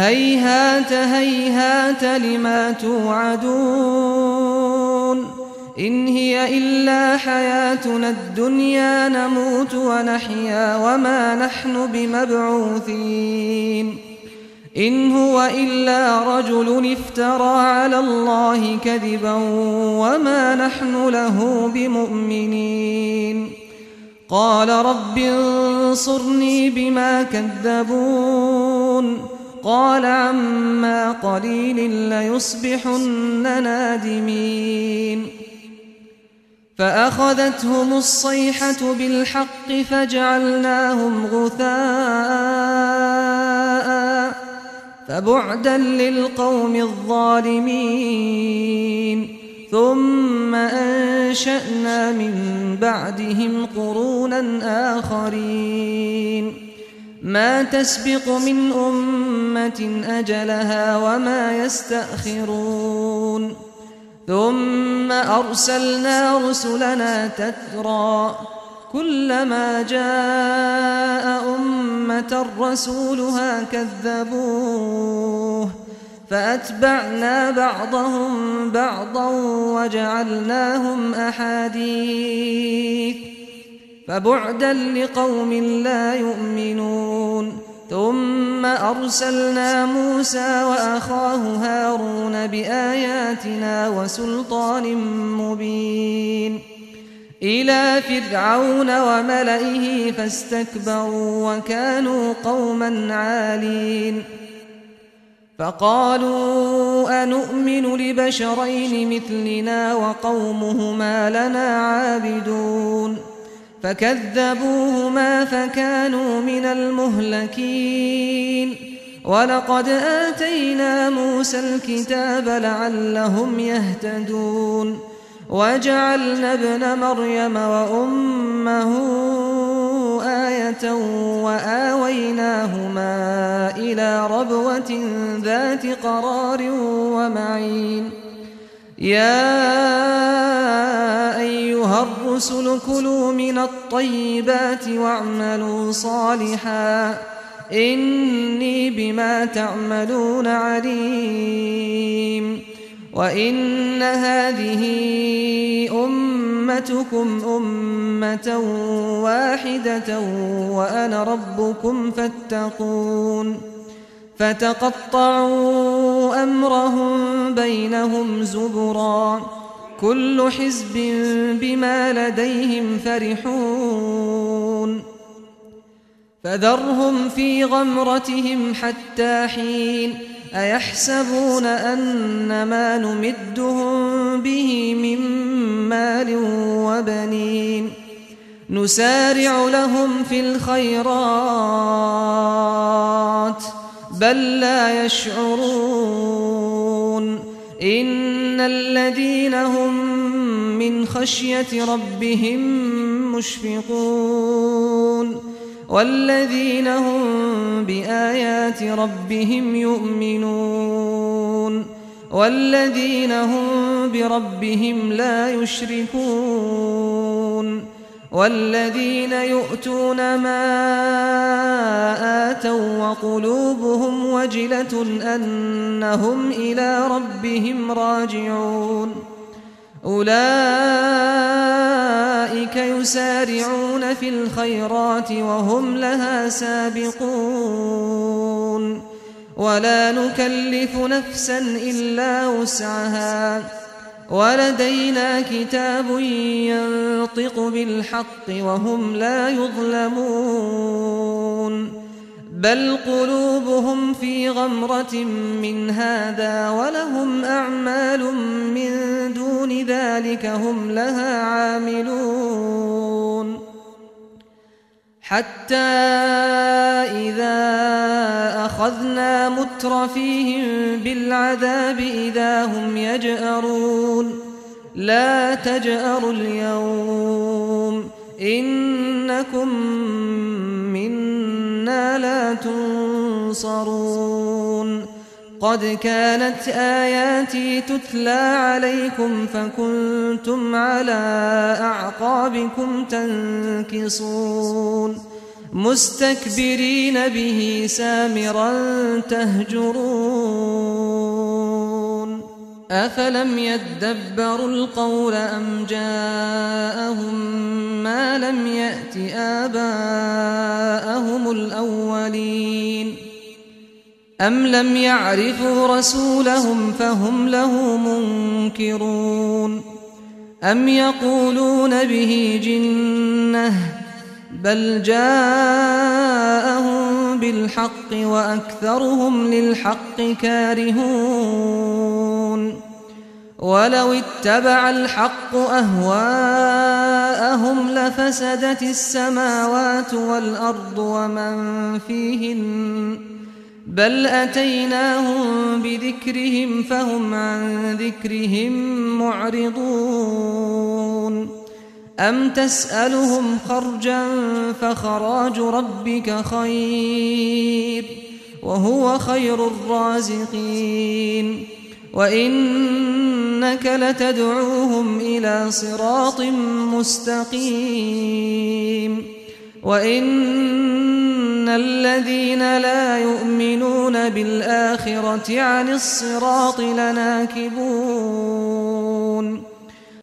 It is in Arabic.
هيهات هيهات لما توعدون إن هي إلا حياتنا الدنيا نموت ونحيا وما نحن بمبعوثين إن هو إلا رجل افترى على الله كذبا وما نحن له بمؤمنين قال رب انصرني بما كذبون قال عما قليل ليصبحن نادمين فأخذتهم الصيحة بالحق فجعلناهم غثاء فبعدا للقوم الظالمين ثم أنشأنا من بعدهم قرونا آخرين ما تسبق من أمة أجلها وما يستأخرون ثم أرسلنا رسلنا تترى كلما جاء أمة رسولها كذبوه فأتبعنا بعضهم بعضا وجعلناهم أحاديث فبعدا لقوم لا يؤمنون ثم أرسلنا موسى وأخاه هارون بآياتنا وسلطان مبين إلى فرعون وملئه فاستكبروا وكانوا قوما عالين فقالوا أنؤمن لبشرين مثلنا وقومهما لنا عابدون فكذبوهما فكانوا من المهلكين ولقد آتينا موسى الكتاب لعلهم يهتدون وجعلنا ابن مريم وأمه آية وآويناهما إلى ربوة ذات قرار ومعين يا أيها الرسل كلوا من الطيبات واعملوا صالحا إني بما تعملون عليم وإن هذه أمتكم أمة واحدة وأنا ربكم فاتقون فتقطعوا أمرهم بينهم زبرا كل حزب بما لديهم فرحون فذرهم في غمرتهم حتى حين أيحسبون أن ما نمدهم به من مال وبنين نسارع لهم في الخيرات بل لا يشعرون إن الذين هم من خشية ربهم مشفقون والذين هم بآيات ربهم يؤمنون والذين هم بربهم لا يشركون والذين يؤتون ما آتوا وقلوبهم وجلة أنهم إلى ربهم راجعون أولئك يسارعون في الخيرات وهم لها سابقون ولا نكلف نفسا إلا وسعها ولدينا كتاب ينطق بالحق وهم لا يظلمون بل قلوبهم في غمرة من هذا ولهم أعمال من دون ذلك هم لها عاملون حتى إذا أخذنا مترفيهم بالعذاب إذا هم يجأرون لا تجأروا اليوم إنكم منا لا تنصرون قد كانت آياتي تتلى عليكم فكنتم على أعقابكم تنكصون مستكبرين به سامرا تهجرون أفلم يدبروا القول أم جاءهم ما لم يأت آباءهم الأولين أم لم يعرفوا رسولهم فهم له منكرون أم يقولون به جنة بل جاءهم بالحق وأكثرهم للحق كارهون ولو اتبع الحق أهواءهم لفسدت السماوات والأرض ومن فيهن بل أتيناهم بذكرهم فهم عن ذكرهم معرضون أم تسألهم خرجا فخراج ربك خير وهو خير الرازقين وإنك لتدعوهم إلى صراط مستقيم وإن الذين لا يؤمنون بالآخرة عن الصراط لناكبون